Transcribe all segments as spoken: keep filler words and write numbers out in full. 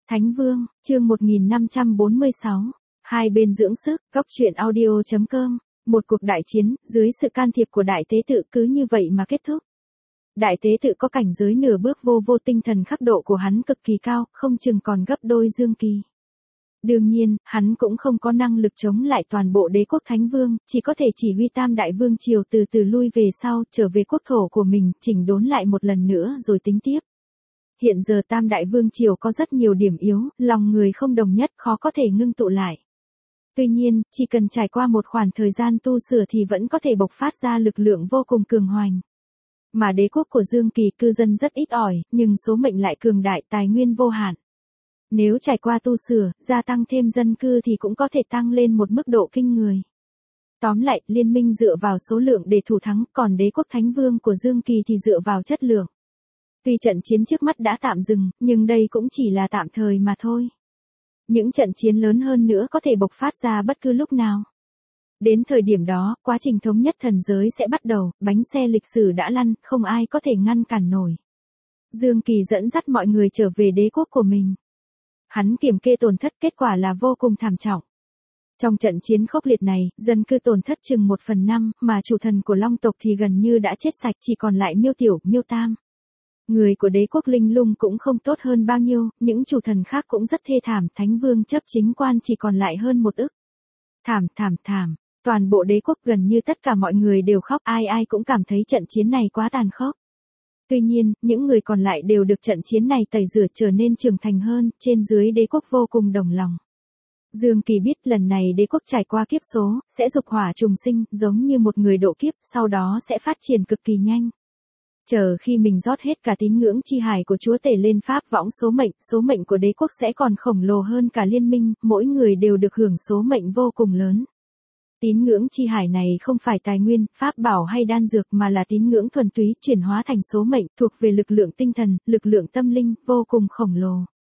Thánh Vương, chương một nghìn năm trăm bốn mươi sáu. Hai bên dưỡng sức, góc truyện audio.com. Một cuộc đại chiến, dưới sự can thiệp của đại tế tự cứ như vậy mà kết thúc. Đại tế tự có cảnh giới nửa bước vô vô, tinh thần khắc độ của hắn cực kỳ cao, không chừng còn gấp đôi Dương Kỳ. Đương nhiên, hắn cũng không có năng lực chống lại toàn bộ đế quốc Thánh Vương, chỉ có thể chỉ huy tam đại vương triều từ từ lui về sau, trở về quốc thổ của mình, chỉnh đốn lại một lần nữa rồi tính tiếp. Hiện giờ tam đại vương triều có rất nhiều điểm yếu, lòng người không đồng nhất, khó có thể ngưng tụ lại. Tuy nhiên, chỉ cần trải qua một khoảng thời gian tu sửa thì vẫn có thể bộc phát ra lực lượng vô cùng cường hoành. Mà đế quốc của Dương Kỳ cư dân rất ít ỏi, nhưng số mệnh lại cường đại, tài nguyên vô hạn. Nếu trải qua tu sửa, gia tăng thêm dân cư thì cũng có thể tăng lên một mức độ kinh người. Tóm lại, liên minh dựa vào số lượng để thủ thắng, còn đế quốc Thánh Vương của Dương Kỳ thì dựa vào chất lượng. Tuy trận chiến trước mắt đã tạm dừng, nhưng đây cũng chỉ là tạm thời mà thôi. Những trận chiến lớn hơn nữa có thể bộc phát ra bất cứ lúc nào. Đến thời điểm đó, quá trình thống nhất thần giới sẽ bắt đầu, bánh xe lịch sử đã lăn, không ai có thể ngăn cản nổi. Dương Kỳ dẫn dắt mọi người trở về đế quốc của mình. Hắn kiểm kê tổn thất, kết quả là vô cùng thảm trọng. Trong trận chiến khốc liệt này, dân cư tổn thất chừng một phần năm, mà chủ thần của Long tộc thì gần như đã chết sạch, chỉ còn lại Miêu Tiểu, Miêu Tam. Người của đế quốc Linh Lung cũng không tốt hơn bao nhiêu, những chủ thần khác cũng rất thê thảm, Thánh Vương chấp chính quan chỉ còn lại hơn một ức. Thảm, thảm, thảm, toàn bộ đế quốc gần như tất cả mọi người đều khóc, ai ai cũng cảm thấy trận chiến này quá tàn khốc. Tuy nhiên, những người còn lại đều được trận chiến này tẩy rửa trở nên trưởng thành hơn, trên dưới đế quốc vô cùng đồng lòng. Dương Kỳ biết lần này đế quốc trải qua kiếp số, sẽ dục hỏa trùng sinh, giống như một người độ kiếp, sau đó sẽ phát triển cực kỳ nhanh. Chờ khi mình rót hết cả tín ngưỡng chi hải của chúa tể lên pháp võng số mệnh, số mệnh của đế quốc sẽ còn khổng lồ hơn cả liên minh, mỗi người đều được hưởng số mệnh vô cùng lớn. Tín ngưỡng chi hải này không phải tài nguyên, pháp bảo hay đan dược mà là tín ngưỡng thuần túy chuyển hóa thành số mệnh, thuộc về lực lượng tinh thần, lực lượng tâm linh, vô cùng khổng lồ.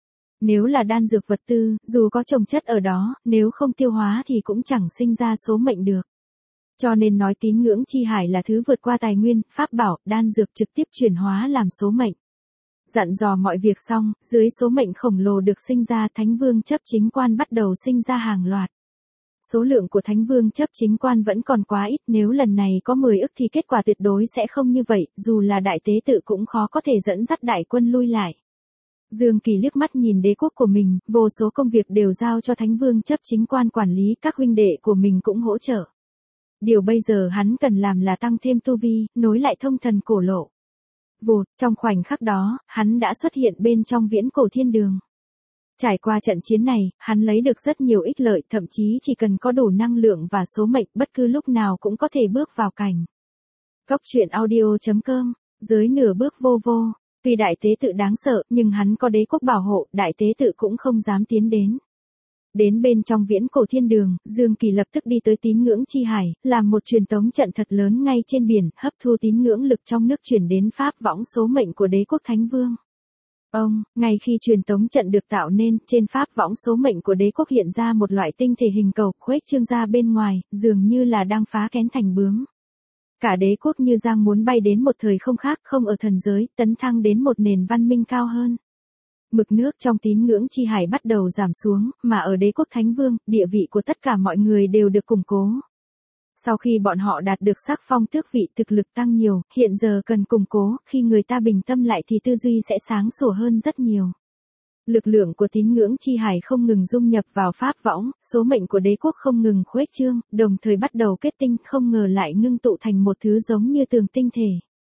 Nếu là đan dược vật tư, dù có trồng chất ở đó, nếu không tiêu hóa thì cũng chẳng sinh ra số mệnh được. Cho nên nói tín ngưỡng chi hải là thứ vượt qua tài nguyên, pháp bảo, đan dược trực tiếp chuyển hóa làm số mệnh. Dặn dò mọi việc xong, dưới số mệnh khổng lồ được sinh ra, Thánh Vương chấp chính quan bắt đầu sinh ra hàng loạt. Số lượng của Thánh Vương chấp chính quan vẫn còn quá ít, nếu lần này có mười ức thì kết quả tuyệt đối sẽ không như vậy, dù là đại tế tự cũng khó có thể dẫn dắt đại quân lui lại. Dương Kỳ liếc mắt nhìn đế quốc của mình, vô số công việc đều giao cho Thánh Vương chấp chính quan quản lý, các huynh đệ của mình cũng hỗ trợ. Điều bây giờ hắn cần làm là tăng thêm tu vi, nối lại thông thần cổ lộ. Vụt, trong khoảnh khắc đó, hắn đã xuất hiện bên trong viễn cổ thiên đường. Trải qua trận chiến này, hắn lấy được rất nhiều ích lợi, thậm chí chỉ cần có đủ năng lượng và số mệnh, bất cứ lúc nào cũng có thể bước vào cảnh. Góc truyện audio.com, dưới nửa bước vô vô, tuy đại tế tự đáng sợ, nhưng hắn có đế quốc bảo hộ, đại tế tự cũng không dám tiến đến. Đến bên trong viễn cổ thiên đường, Dương Kỳ lập tức đi tới tín ngưỡng chi hải, làm một truyền tống trận thật lớn ngay trên biển, hấp thu tín ngưỡng lực trong nước chuyển đến pháp võng số mệnh của đế quốc Thánh Vương. Ông, ngay khi truyền tống trận được tạo nên, trên pháp võng số mệnh của đế quốc hiện ra một loại tinh thể hình cầu, khuếch trương ra bên ngoài, dường như là đang phá kén thành bướm. Cả đế quốc như giang muốn bay đến một thời không khác, không ở thần giới, tấn thăng đến một nền văn minh cao hơn. Mực nước trong tín ngưỡng chi hải bắt đầu giảm xuống, mà ở đế quốc Thánh Vương, địa vị của tất cả mọi người đều được củng cố. Sau khi bọn họ đạt được sắc phong tước vị, thực lực tăng nhiều, hiện giờ cần củng cố, khi người ta bình tâm lại thì tư duy sẽ sáng sủa hơn rất nhiều. Lực lượng của tín ngưỡng chi hải không ngừng dung nhập vào pháp võng, số mệnh của đế quốc không ngừng khuếch trương, đồng thời bắt đầu kết tinh, không ngờ lại ngưng tụ thành một thứ giống như tường tinh thể.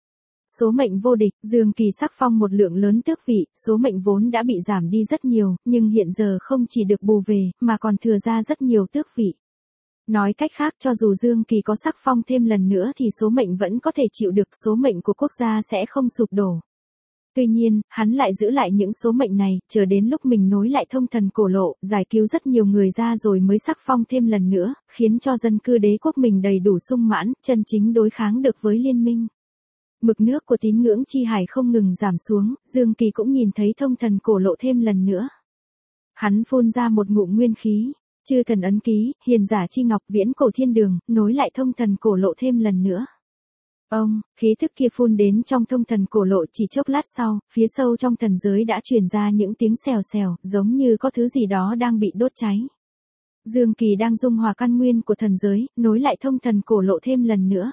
Số mệnh vô địch, Dương Kỳ sắc phong một lượng lớn tước vị, số mệnh vốn đã bị giảm đi rất nhiều, nhưng hiện giờ không chỉ được bù về, mà còn thừa ra rất nhiều tước vị. Nói cách khác, cho dù Dương Kỳ có sắc phong thêm lần nữa thì số mệnh vẫn có thể chịu được, số mệnh của quốc gia sẽ không sụp đổ. Tuy nhiên, hắn lại giữ lại những số mệnh này, chờ đến lúc mình nối lại thông thần cổ lộ, giải cứu rất nhiều người ra rồi mới sắc phong thêm lần nữa, khiến cho dân cư đế quốc mình đầy đủ sung mãn, chân chính đối kháng được với liên minh. Mực nước của tín ngưỡng chi hải không ngừng giảm xuống, Dương Kỳ cũng nhìn thấy thông thần cổ lộ thêm lần nữa. Hắn phun ra một ngụm nguyên khí, chư thần ấn ký, hiền giả chi ngọc, viễn cổ thiên đường, nối lại thông thần cổ lộ thêm lần nữa. Ông, khí thức kia phun đến trong thông thần cổ lộ, chỉ chốc lát sau, phía sâu trong thần giới đã truyền ra những tiếng xèo xèo, giống như có thứ gì đó đang bị đốt cháy. Dương Kỳ đang dung hòa căn nguyên của thần giới, nối lại thông thần cổ lộ thêm lần nữa.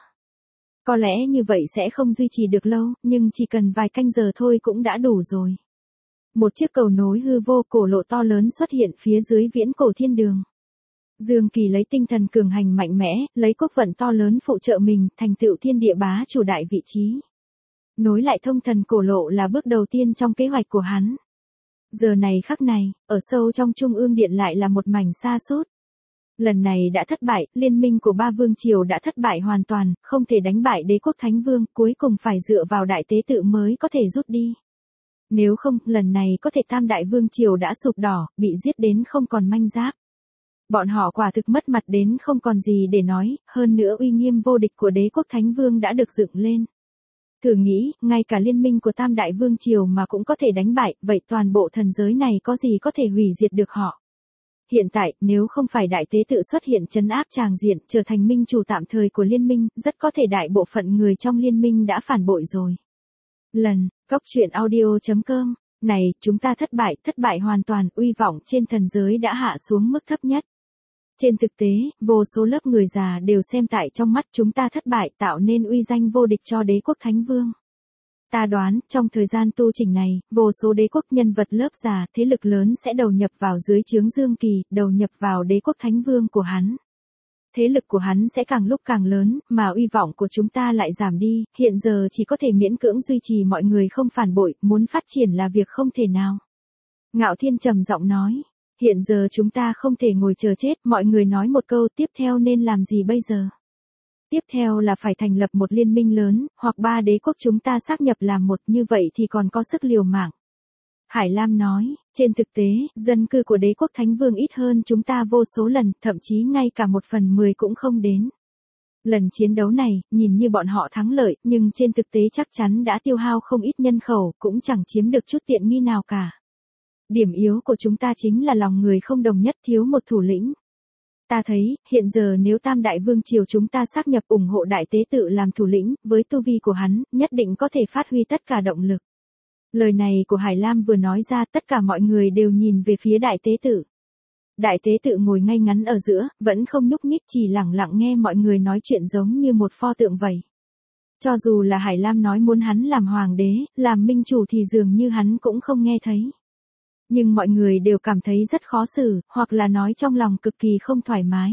Có lẽ như vậy sẽ không duy trì được lâu, nhưng chỉ cần vài canh giờ thôi cũng đã đủ rồi. Một chiếc cầu nối hư vô cổ lộ to lớn xuất hiện phía dưới viễn cổ thiên đường. Dương Kỳ lấy tinh thần cường hành mạnh mẽ, lấy quốc vận to lớn phụ trợ mình, thành tựu thiên địa bá chủ đại vị trí. Nối lại thông thần cổ lộ là bước đầu tiên trong kế hoạch của hắn. Giờ này khắc này, ở sâu trong trung ương điện lại là một mảnh sa sút. Lần này đã thất bại, liên minh của ba vương triều đã thất bại hoàn toàn, không thể đánh bại đế quốc thánh vương, cuối cùng phải dựa vào đại tế tự mới có thể rút đi. Nếu không, lần này có thể tam đại vương triều đã sụp đổ, bị giết đến không còn manh giáp. Bọn họ quả thực mất mặt đến không còn gì để nói, hơn nữa uy nghiêm vô địch của đế quốc thánh vương đã được dựng lên. Thử nghĩ, ngay cả liên minh của tam đại vương triều mà cũng có thể đánh bại, vậy toàn bộ thần giới này có gì có thể hủy diệt được họ. Hiện tại, nếu không phải đại tế tự xuất hiện trấn áp tràng diện, trở thành minh chủ tạm thời của liên minh, rất có thể đại bộ phận người trong liên minh đã phản bội rồi. Lần, góc truyện audio chấm com, này, chúng ta thất bại, thất bại hoàn toàn, uy vọng trên thần giới đã hạ xuống mức thấp nhất. Trên thực tế, vô số lớp người già đều xem tại trong mắt chúng ta thất bại, tạo nên uy danh vô địch cho đế quốc thánh vương. Ta đoán, trong thời gian tu trình này, vô số đế quốc nhân vật lớp già, thế lực lớn sẽ đầu nhập vào dưới trướng Dương Kỳ, đầu nhập vào đế quốc thánh vương của hắn. Thế lực của hắn sẽ càng lúc càng lớn, mà uy vọng của chúng ta lại giảm đi, hiện giờ chỉ có thể miễn cưỡng duy trì mọi người không phản bội, muốn phát triển là việc không thể nào. Ngạo Thiên trầm giọng nói, hiện giờ chúng ta không thể ngồi chờ chết, mọi người nói một câu, tiếp theo nên làm gì bây giờ? Tiếp theo là phải thành lập một liên minh lớn, hoặc ba đế quốc chúng ta sáp nhập làm một, như vậy thì còn có sức liều mạng. Hải Lam nói, trên thực tế, dân cư của đế quốc thánh vương ít hơn chúng ta vô số lần, thậm chí ngay cả một phần mười cũng không đến. Lần chiến đấu này, nhìn như bọn họ thắng lợi, nhưng trên thực tế chắc chắn đã tiêu hao không ít nhân khẩu, cũng chẳng chiếm được chút tiện nghi nào cả. Điểm yếu của chúng ta chính là lòng người không đồng nhất, thiếu một thủ lĩnh. Ta thấy, hiện giờ nếu tam đại vương triều chúng ta sáp nhập ủng hộ đại tế tự làm thủ lĩnh, với tu vi của hắn, nhất định có thể phát huy tất cả động lực. Lời này của Hải Lam vừa nói ra, tất cả mọi người đều nhìn về phía đại tế tự. Đại tế tự ngồi ngay ngắn ở giữa, vẫn không nhúc nhích, chỉ lặng lặng nghe mọi người nói chuyện giống như một pho tượng vậy. Cho dù là Hải Lam nói muốn hắn làm hoàng đế, làm minh chủ thì dường như hắn cũng không nghe thấy. Nhưng mọi người đều cảm thấy rất khó xử, hoặc là nói trong lòng cực kỳ không thoải mái.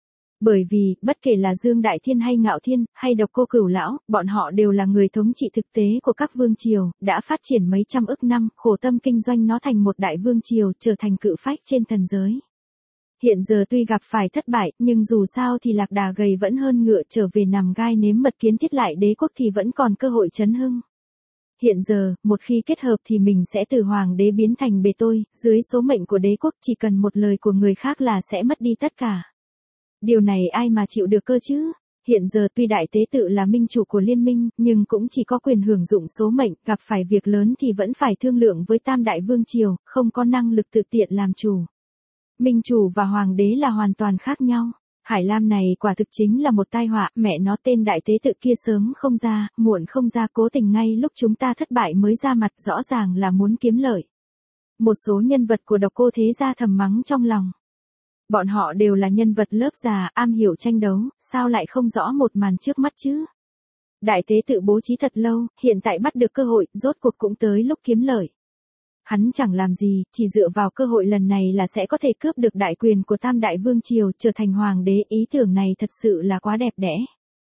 Bởi vì, bất kể là Dương Đại Thiên hay Ngạo Thiên, hay Độc Cô Cửu Lão, bọn họ đều là người thống trị thực tế của các vương triều, đã phát triển mấy trăm ức năm, khổ tâm kinh doanh nó thành một đại vương triều, trở thành cự phách trên thần giới. Hiện giờ tuy gặp phải thất bại, nhưng dù sao thì lạc đà gầy vẫn hơn ngựa, trở về nằm gai nếm mật kiến thiết lại đế quốc thì vẫn còn cơ hội chấn hưng. Hiện giờ, một khi kết hợp thì mình sẽ từ hoàng đế biến thành bề tôi, dưới số mệnh của đế quốc chỉ cần một lời của người khác là sẽ mất đi tất cả. Điều này ai mà chịu được cơ chứ? Hiện giờ tuy đại tế tự là minh chủ của liên minh, nhưng cũng chỉ có quyền hưởng dụng số mệnh, gặp phải việc lớn thì vẫn phải thương lượng với tam đại vương triều, không có năng lực tự tiện làm chủ. Minh chủ và hoàng đế là hoàn toàn khác nhau. Hải Lam này quả thực chính là một tai họa, mẹ nó tên đại tế tự kia sớm không ra, muộn không ra, cố tình ngay lúc chúng ta thất bại mới ra mặt, rõ ràng là muốn kiếm lợi. Một số nhân vật của Độc Cô thế gia thầm mắng trong lòng. Bọn họ đều là nhân vật lớp già, am hiểu tranh đấu, sao lại không rõ một màn trước mắt chứ? Đại tế tự bố trí thật lâu, hiện tại bắt được cơ hội, rốt cuộc cũng tới lúc kiếm lợi. Hắn chẳng làm gì, chỉ dựa vào cơ hội lần này là sẽ có thể cướp được đại quyền của tam đại vương triều, trở thành hoàng đế, ý tưởng này thật sự là quá đẹp đẽ.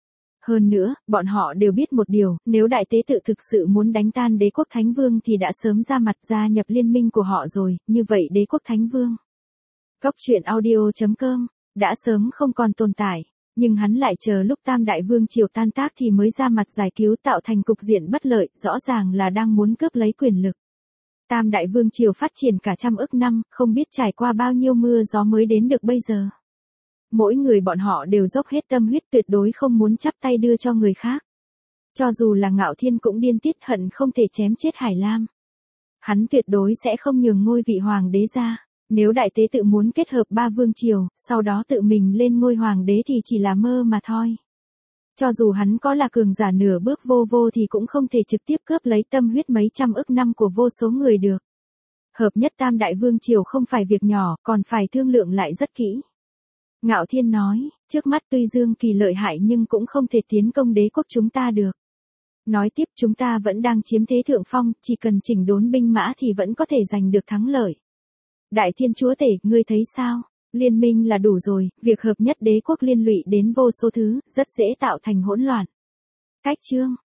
Hơn nữa, bọn họ đều biết một điều, nếu đại tế tự thực sự muốn đánh tan đế quốc thánh vương thì đã sớm ra mặt gia nhập liên minh của họ rồi, như vậy đế quốc thánh vương. Góc truyện audio chấm com, đã sớm không còn tồn tại, nhưng hắn lại chờ lúc tam đại vương triều tan tác thì mới ra mặt giải cứu, tạo thành cục diện bất lợi, rõ ràng là đang muốn cướp lấy quyền lực. Tam đại vương triều phát triển cả trăm ức năm, không biết trải qua bao nhiêu mưa gió mới đến được bây giờ. Mỗi người bọn họ đều dốc hết tâm huyết, tuyệt đối không muốn chắp tay đưa cho người khác. Cho dù là Ngạo Thiên cũng điên tiết hận không thể chém chết Hải Lam. Hắn tuyệt đối sẽ không nhường ngôi vị hoàng đế ra. Nếu đại tế tự muốn kết hợp ba vương triều, sau đó tự mình lên ngôi hoàng đế thì chỉ là mơ mà thôi. Cho dù hắn có là cường giả nửa bước vô vô thì cũng không thể trực tiếp cướp lấy tâm huyết mấy trăm ức năm của vô số người được. Hợp nhất tam đại vương triều không phải việc nhỏ, còn phải thương lượng lại rất kỹ. Ngạo Thiên nói, trước mắt tuy Dương Kỳ lợi hại nhưng cũng không thể tiến công đế quốc chúng ta được. Nói tiếp chúng ta vẫn đang chiếm thế thượng phong, chỉ cần chỉnh đốn binh mã thì vẫn có thể giành được thắng lợi. Đại Thiên Chúa Tể, ngươi thấy sao? Liên minh là đủ rồi, việc hợp nhất đế quốc liên lụy đến vô số thứ, rất dễ tạo thành hỗn loạn. Cách chương